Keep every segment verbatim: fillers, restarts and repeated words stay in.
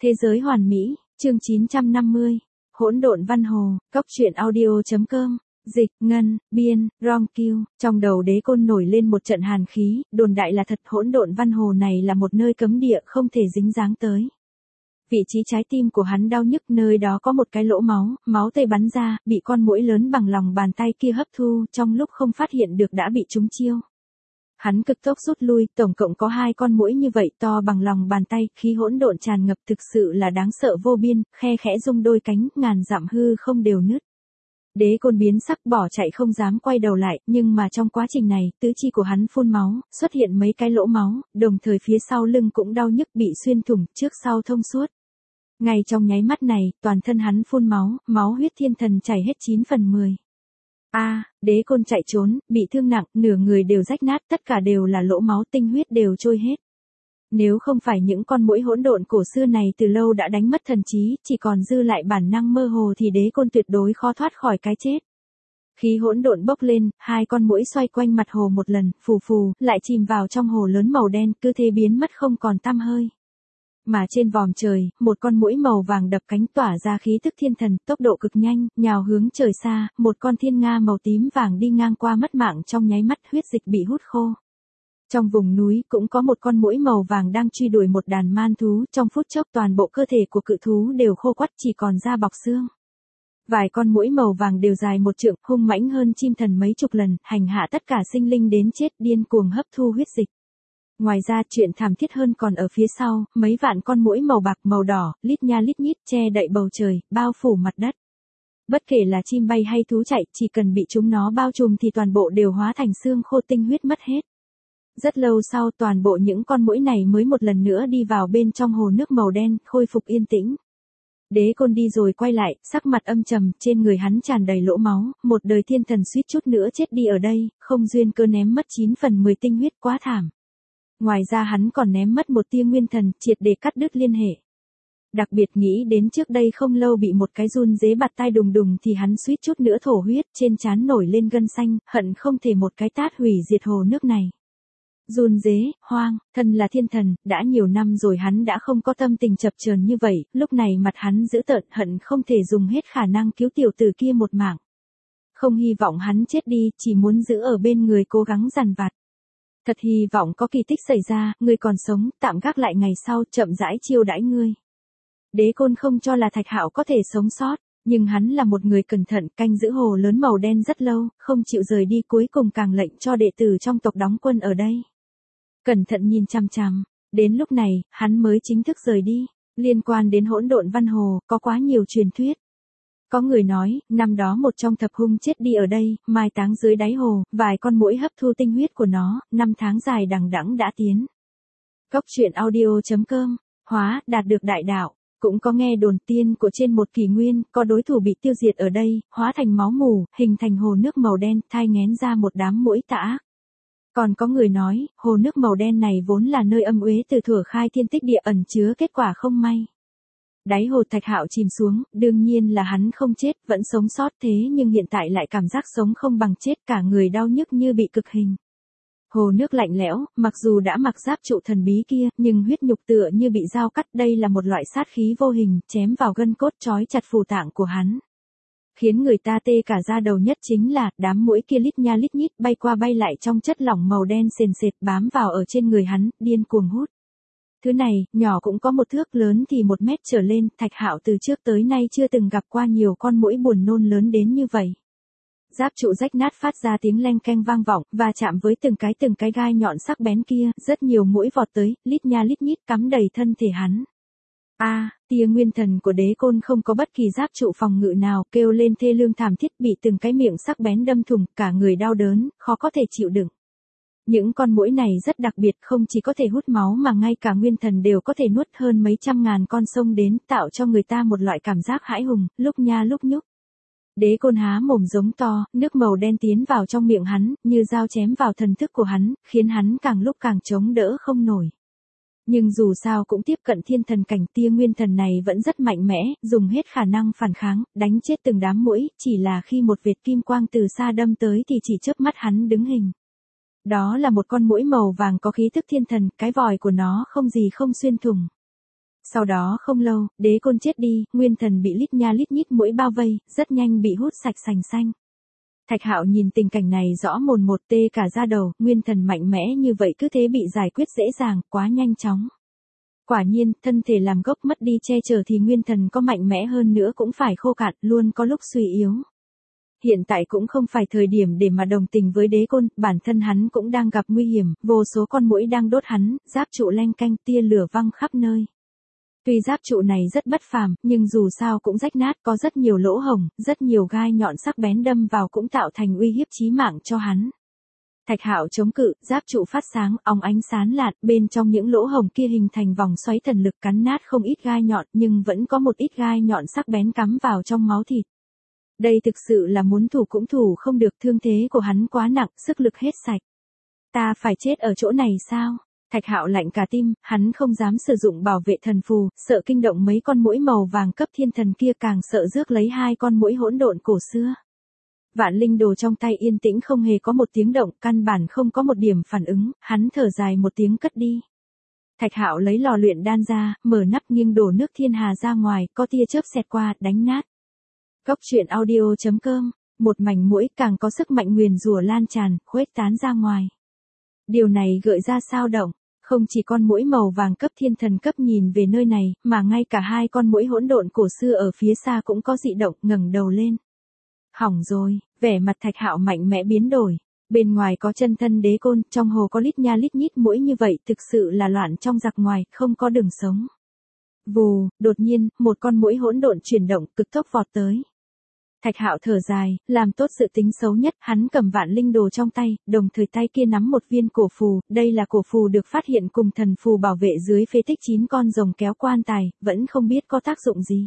Thế giới hoàn mỹ, chương chín trăm năm mươi. Hỗn độn văn hồ, cốc truyện audio.com. Dịch, ngân, biên, rom kiêu, trong đầu Đế Côn nổi lên một trận hàn khí, đồn đại là thật, hỗn độn văn hồ này là một nơi cấm địa không thể dính dáng tới. Vị trí trái tim của hắn đau nhức, nơi đó có một cái lỗ máu, máu tươi bắn ra, bị con muỗi lớn bằng lòng bàn tay kia hấp thu, trong lúc không phát hiện được đã bị trúng chiêu. Hắn cực tốc rút lui, tổng cộng có hai con muỗi như vậy to bằng lòng bàn tay, khí hỗn độn tràn ngập thực sự là đáng sợ vô biên, khe khẽ rung đôi cánh, ngàn dặm hư không đều nứt. Đế Côn biến sắc bỏ chạy không dám quay đầu lại, nhưng mà trong quá trình này, tứ chi của hắn phun máu, xuất hiện mấy cái lỗ máu, đồng thời phía sau lưng cũng đau nhức bị xuyên thủng, trước sau thông suốt. Ngay trong nháy mắt này, toàn thân hắn phun máu, máu huyết thiên thần chảy hết chín phần mười. A, à, Đế Côn chạy trốn, bị thương nặng, nửa người đều rách nát, tất cả đều là lỗ máu, tinh huyết đều trôi hết. Nếu không phải những con muỗi hỗn độn cổ xưa này từ lâu đã đánh mất thần trí, chỉ còn dư lại bản năng mơ hồ thì Đế Côn tuyệt đối khó thoát khỏi cái chết. Khí hỗn độn bốc lên, hai con muỗi xoay quanh mặt hồ một lần, phù phù, lại chìm vào trong hồ lớn màu đen, cứ thế biến mất không còn tăm hơi. Mà trên vòm trời, một con muỗi màu vàng đập cánh tỏa ra khí tức thiên thần, tốc độ cực nhanh, nhào hướng trời xa, một con thiên nga màu tím vàng đi ngang qua mất mạng trong nháy mắt, huyết dịch bị hút khô. Trong vùng núi cũng có một con muỗi màu vàng đang truy đuổi một đàn man thú, trong phút chốc toàn bộ cơ thể của cự thú đều khô quắt chỉ còn da bọc xương. Vài con muỗi màu vàng đều dài một trượng, hung mãnh hơn chim thần mấy chục lần, hành hạ tất cả sinh linh đến chết, điên cuồng hấp thu huyết dịch. Ngoài ra chuyện thảm thiết hơn còn ở phía sau, mấy vạn con muỗi màu bạc màu đỏ, lít nha lít nhít che đậy bầu trời, bao phủ mặt đất. Bất kể là chim bay hay thú chạy, chỉ cần bị chúng nó bao trùm thì toàn bộ đều hóa thành xương khô, tinh huyết mất hết. Rất lâu sau toàn bộ những con muỗi này mới một lần nữa đi vào bên trong hồ nước màu đen, khôi phục yên tĩnh. Đế Côn đi rồi quay lại, sắc mặt âm trầm, trên người hắn tràn đầy lỗ máu, một đời thiên thần suýt chút nữa chết đi ở đây, không duyên cơ ném mất chín phần mười tinh huyết, quá thảm. Ngoài ra hắn còn ném mất một tia nguyên thần, triệt để cắt đứt liên hệ. Đặc biệt nghĩ đến trước đây không lâu bị một cái run dế bạt tai đùng đùng thì hắn suýt chút nữa thổ huyết, trên trán nổi lên gân xanh, hận không thể một cái tát hủy diệt hồ nước này. Run dế, hoang, thân là thiên thần, đã nhiều năm rồi hắn đã không có tâm tình chập chờn như vậy, lúc này mặt hắn dữ tợn, hận không thể dùng hết khả năng cứu tiểu tử kia một mạng. Không hy vọng hắn chết đi, chỉ muốn giữ ở bên người cố gắng dằn vặt. Thật hy vọng có kỳ tích xảy ra, ngươi còn sống, tạm gác lại ngày sau, chậm rãi chiêu đãi ngươi. Đế Côn không cho là Thạch Hạo có thể sống sót, nhưng hắn là một người cẩn thận, canh giữ hồ lớn màu đen rất lâu, không chịu rời đi, cuối cùng càng lệnh cho đệ tử trong tộc đóng quân ở đây. Cẩn thận nhìn chằm chằm, đến lúc này, hắn mới chính thức rời đi. Liên quan đến hỗn độn văn hồ, có quá nhiều truyền thuyết. Có người nói, năm đó một trong thập hung chết đi ở đây, mai táng dưới đáy hồ, vài con muỗi hấp thu tinh huyết của nó, năm tháng dài đằng đẵng đã tiến. Cốc truyện audio.com, hóa, đạt được đại đạo. Cũng có nghe đồn tiên của trên một kỷ nguyên, có đối thủ bị tiêu diệt ở đây, hóa thành máu mù, hình thành hồ nước màu đen, thai nghén ra một đám muỗi tà ác. Còn có người nói, hồ nước màu đen này vốn là nơi âm uế từ thuở khai thiên tích địa, ẩn chứa kết quả không may. Đáy hồ Thạch Hạo chìm xuống, đương nhiên là hắn không chết, vẫn sống sót, thế nhưng hiện tại lại cảm giác sống không bằng chết, cả người đau nhức như bị cực hình. Hồ nước lạnh lẽo, mặc dù đã mặc giáp trụ thần bí kia, nhưng huyết nhục tựa như bị dao cắt, đây là một loại sát khí vô hình, chém vào gân cốt trói chặt phù tạng của hắn. Khiến người ta tê cả da đầu nhất chính là, đám muỗi kia lít nha lít nhít bay qua bay lại trong chất lỏng màu đen sền sệt bám vào ở trên người hắn, điên cuồng hút. Thứ này, nhỏ cũng có một thước, lớn thì một mét trở lên, Thạch Hạo từ trước tới nay chưa từng gặp qua nhiều con muỗi buồn nôn lớn đến như vậy. Giáp trụ rách nát phát ra tiếng leng keng vang vọng, và chạm với từng cái từng cái gai nhọn sắc bén kia, rất nhiều muỗi vọt tới, lít nha lít nhít cắm đầy thân thể hắn. A, à, tia nguyên thần của Đế Côn không có bất kỳ giáp trụ phòng ngự nào, kêu lên thê lương thảm thiết, bị từng cái miệng sắc bén đâm thủng, cả người đau đớn, khó có thể chịu đựng. Những con muỗi này rất đặc biệt, không chỉ có thể hút máu mà ngay cả nguyên thần đều có thể nuốt, hơn mấy trăm ngàn con sông đến, tạo cho người ta một loại cảm giác hãi hùng, lúc nha lúc nhúc. Đế Côn há mồm giống to, nước màu đen tiến vào trong miệng hắn, như dao chém vào thần thức của hắn, khiến hắn càng lúc càng chống đỡ không nổi. Nhưng dù sao cũng tiếp cận thiên thần cảnh, tia nguyên thần này vẫn rất mạnh mẽ, dùng hết khả năng phản kháng, đánh chết từng đám muỗi, chỉ là khi một vệt kim quang từ xa đâm tới thì chỉ chớp mắt hắn đứng hình. Đó là một con muỗi màu vàng có khí tức thiên thần, cái vòi của nó không gì không xuyên thủng. Sau đó không lâu, đế côn chết đi, nguyên thần bị lít nha lít nhít muỗi bao vây, rất nhanh bị hút sạch sành xanh. Thạch Hạo nhìn tình cảnh này rõ mồn một tê cả da đầu, nguyên thần mạnh mẽ như vậy cứ thế bị giải quyết dễ dàng, quá nhanh chóng. Quả nhiên, thân thể làm gốc mất đi che chở thì nguyên thần có mạnh mẽ hơn nữa cũng phải khô cạn, luôn có lúc suy yếu. Hiện tại cũng không phải thời điểm để mà đồng tình với đế côn, bản thân hắn cũng đang gặp nguy hiểm, vô số con muỗi đang đốt hắn, giáp trụ leng canh tia lửa văng khắp nơi. Tuy giáp trụ này rất bất phàm, nhưng dù sao cũng rách nát, có rất nhiều lỗ hổng, rất nhiều gai nhọn sắc bén đâm vào cũng tạo thành uy hiếp chí mạng cho hắn. Thạch Hạo chống cự, giáp trụ phát sáng, óng ánh sáng lạn, bên trong những lỗ hổng kia hình thành vòng xoáy thần lực cắn nát không ít gai nhọn, nhưng vẫn có một ít gai nhọn sắc bén cắm vào trong máu thịt. Đây thực sự là muốn thủ cũng thủ không được, thương thế của hắn quá nặng, sức lực hết sạch. Ta phải chết ở chỗ này sao? Thạch Hạo lạnh cả tim, hắn không dám sử dụng bảo vệ thần phù, sợ kinh động mấy con muỗi màu vàng cấp thiên thần kia, càng sợ rước lấy hai con muỗi hỗn độn cổ xưa. Vạn linh đồ trong tay yên tĩnh không hề có một tiếng động, căn bản không có một điểm phản ứng, hắn thở dài một tiếng cất đi. Thạch Hạo lấy lò luyện đan ra, mở nắp nghiêng đổ nước thiên hà ra ngoài, có tia chớp xẹt qua, đánh nát. Góc truyện audio chấm com, một mảnh muỗi càng có sức mạnh nguyền rủa lan tràn, khuếch tán ra ngoài. Điều này gợi ra sao động, không chỉ con muỗi màu vàng cấp thiên thần cấp nhìn về nơi này, mà ngay cả hai con muỗi hỗn độn cổ xưa ở phía xa cũng có dị động, ngẩng đầu lên. Hỏng rồi, vẻ mặt Thạch Hạo mạnh mẽ biến đổi. Bên ngoài có chân thân đế côn, trong hồ có lít nha lít nhít muỗi như vậy, thực sự là loạn trong giặc ngoài, không có đường sống. Vù, đột nhiên, một con muỗi hỗn độn chuyển động, cực tốc vọt tới. Thạch Hạo thở dài, làm tốt sự tính xấu nhất, hắn cầm vạn linh đồ trong tay, đồng thời tay kia nắm một viên cổ phù, đây là cổ phù được phát hiện cùng thần phù bảo vệ dưới phế tích chín con rồng kéo quan tài, vẫn không biết có tác dụng gì.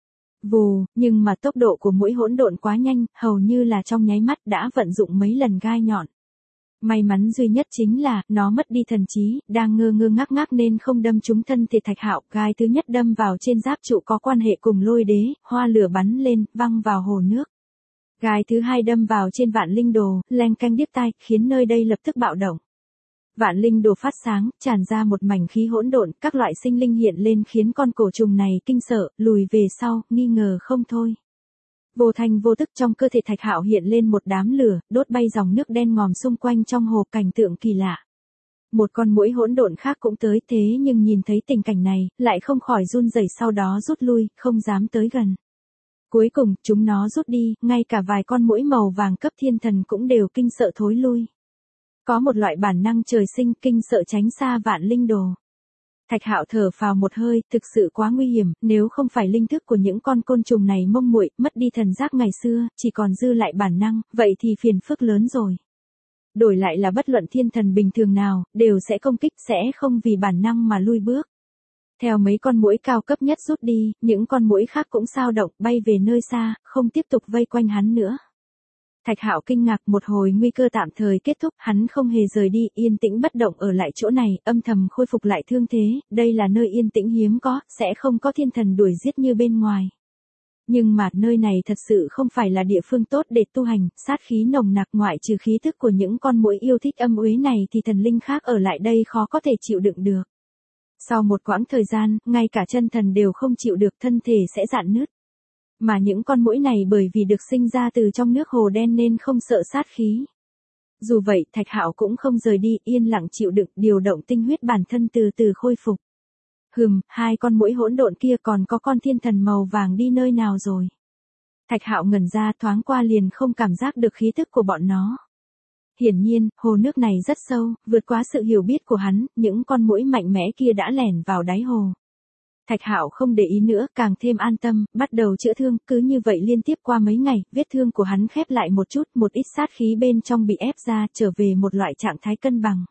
Vù, nhưng mà tốc độ của muỗi hỗn độn quá nhanh, hầu như là trong nháy mắt đã vận dụng mấy lần gai nhọn. May mắn duy nhất chính là, nó mất đi thần trí, đang ngơ ngơ ngác ngác nên không đâm trúng thân thể Thạch Hạo. Gai thứ nhất đâm vào trên giáp trụ có quan hệ cùng lôi đế, hoa lửa bắn lên, văng vào hồ nước. Gai thứ hai đâm vào trên vạn linh đồ, leng canh điếc tai, khiến nơi đây lập tức bạo động. Vạn linh đồ phát sáng, tràn ra một mảnh khí hỗn độn, các loại sinh linh hiện lên khiến con cổ trùng này kinh sợ, lùi về sau, nghi ngờ không thôi. Vô thanh vô tức trong cơ thể Thạch Hạo hiện lên một đám lửa, đốt bay dòng nước đen ngòm xung quanh trong hồ, cảnh tượng kỳ lạ. Một con muỗi hỗn độn khác cũng tới, thế nhưng nhìn thấy tình cảnh này, lại không khỏi run rẩy, sau đó rút lui, không dám tới gần. Cuối cùng, chúng nó rút đi, ngay cả vài con muỗi màu vàng cấp thiên thần cũng đều kinh sợ thối lui. Có một loại bản năng trời sinh kinh sợ tránh xa vạn linh đồ. Thạch Hạo thở phào một hơi, thực sự quá nguy hiểm, nếu không phải linh thức của những con côn trùng này mông muội, mất đi thần giác ngày xưa, chỉ còn dư lại bản năng, vậy thì phiền phức lớn rồi. Đổi lại là bất luận thiên thần bình thường nào, đều sẽ công kích, sẽ không vì bản năng mà lui bước. Theo mấy con muỗi cao cấp nhất rút đi, những con muỗi khác cũng sao động, bay về nơi xa, không tiếp tục vây quanh hắn nữa. Thạch Hạo kinh ngạc, một hồi nguy cơ tạm thời kết thúc, hắn không hề rời đi, yên tĩnh bất động ở lại chỗ này, âm thầm khôi phục lại thương thế, đây là nơi yên tĩnh hiếm có, sẽ không có thiên thần đuổi giết như bên ngoài. Nhưng mà nơi này thật sự không phải là địa phương tốt để tu hành, sát khí nồng nặc, ngoại trừ khí thức của những con muỗi yêu thích âm uế này thì thần linh khác ở lại đây khó có thể chịu đựng được. Sau một quãng thời gian, ngay cả chân thần đều không chịu được, thân thể sẽ rạn nứt. Mà những con muỗi này bởi vì được sinh ra từ trong nước hồ đen nên không sợ sát khí. Dù vậy, Thạch Hạo cũng không rời đi, yên lặng chịu đựng, điều động tinh huyết bản thân từ từ khôi phục. Hừm, hai con muỗi hỗn độn kia còn có con thiên thần màu vàng đi nơi nào rồi? Thạch Hạo ngẩn ra, thoáng qua liền không cảm giác được khí tức của bọn nó. Hiển nhiên, hồ nước này rất sâu, vượt quá sự hiểu biết của hắn, những con muỗi mạnh mẽ kia đã lẻn vào đáy hồ. Thạch Hạo không để ý nữa, càng thêm an tâm, bắt đầu chữa thương, cứ như vậy liên tiếp qua mấy ngày, vết thương của hắn khép lại một chút, một ít sát khí bên trong bị ép ra, trở về một loại trạng thái cân bằng.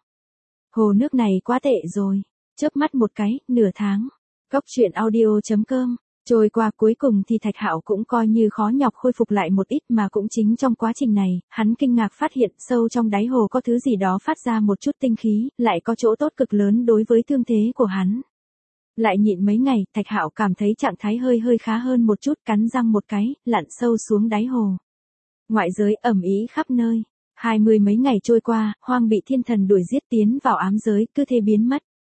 Hồ nước này quá tệ rồi. Chớp mắt một cái, nửa tháng. Góc truyện audio chấm com. Trôi qua, cuối cùng thì Thạch Hạo cũng coi như khó nhọc khôi phục lại một ít, mà cũng chính trong quá trình này, hắn kinh ngạc phát hiện sâu trong đáy hồ có thứ gì đó phát ra một chút tinh khí, lại có chỗ tốt cực lớn đối với thương thế của hắn. Lại nhịn mấy ngày, Thạch Hạo cảm thấy trạng thái hơi hơi khá hơn một chút, cắn răng một cái, lặn sâu xuống đáy hồ. Ngoại giới ầm ĩ khắp nơi. Hai mươi mấy ngày trôi qua, Hoang bị thiên thần đuổi giết tiến vào ám giới, cứ thế biến mất.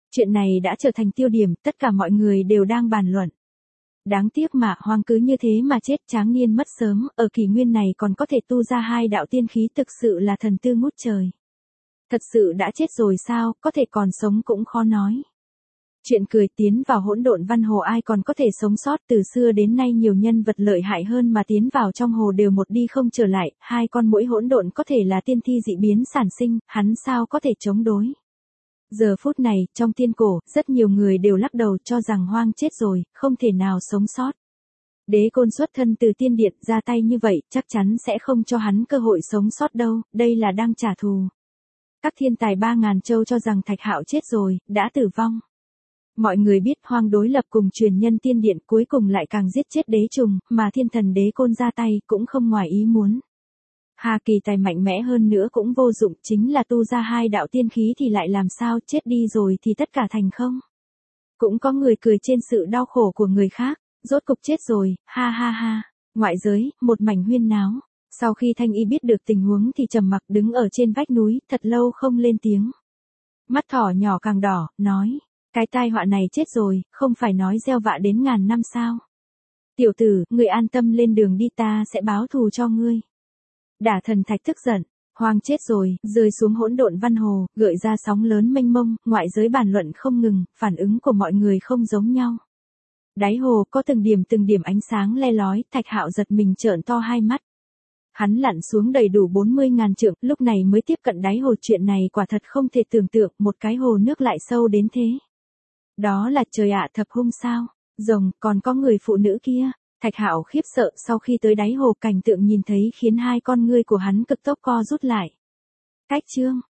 Chuyện này đã trở thành tiêu điểm, tất cả mọi người đều đang bàn luận. Đáng tiếc mà Hoang cứ như thế mà chết, Tráng Niên mất sớm, ở kỷ nguyên này còn có thể tu ra hai đạo tiên khí, thực sự là thần tư ngút trời. Thật sự đã chết rồi sao, có thể còn sống cũng khó nói. Chuyện cười, tiến vào hỗn độn văn hồ ai còn có thể sống sót, từ xưa đến nay nhiều nhân vật lợi hại hơn mà tiến vào trong hồ đều một đi không trở lại, hai con muỗi hỗn độn có thể là tiên thi dị biến sản sinh, hắn sao có thể chống đối. Giờ phút này, trong tiên cổ, rất nhiều người đều lắc đầu cho rằng Hoang chết rồi, không thể nào sống sót. Đế Côn xuất thân từ tiên điện, ra tay như vậy, chắc chắn sẽ không cho hắn cơ hội sống sót đâu, đây là đang trả thù. Các thiên tài ba ngàn châu cho rằng Thạch Hạo chết rồi, đã tử vong. Mọi người biết Hoang đối lập cùng truyền nhân tiên điện, cuối cùng lại càng giết chết đế trùng, mà thiên thần Đế Côn ra tay cũng không ngoài ý muốn. Hà Kỳ tài mạnh mẽ hơn nữa cũng vô dụng, chính là tu ra hai đạo tiên khí thì lại làm sao, chết đi rồi thì tất cả thành không. Cũng có người cười trên sự đau khổ của người khác, rốt cục chết rồi, ha ha ha. Ngoại giới, một mảnh huyên náo. Sau khi Thanh Y biết được tình huống thì trầm mặc đứng ở trên vách núi, thật lâu không lên tiếng. Mắt thỏ nhỏ càng đỏ, nói, cái tai họa này chết rồi, không phải nói gieo vạ đến ngàn năm sao. Tiểu tử, ngươi an tâm lên đường đi, ta sẽ báo thù cho ngươi. Đả Thần Thạch tức giận, Hoang chết rồi, rơi xuống hỗn độn văn hồ, gợi ra sóng lớn mênh mông, ngoại giới bàn luận không ngừng, phản ứng của mọi người không giống nhau. Đáy hồ có từng điểm từng điểm ánh sáng le lói, Thạch Hạo giật mình trợn to hai mắt. Hắn lặn xuống đầy đủ bốn mươi ngàn trượng, lúc này mới tiếp cận đáy hồ, chuyện này quả thật không thể tưởng tượng, một cái hồ nước lại sâu đến thế. Đó là trời ạ, thập hung sao, rồng, còn có người phụ nữ kia. Thạch Hạo khiếp sợ, sau khi tới đáy hồ cảnh tượng nhìn thấy khiến hai con ngươi của hắn cực tốc co rút lại. Cách chương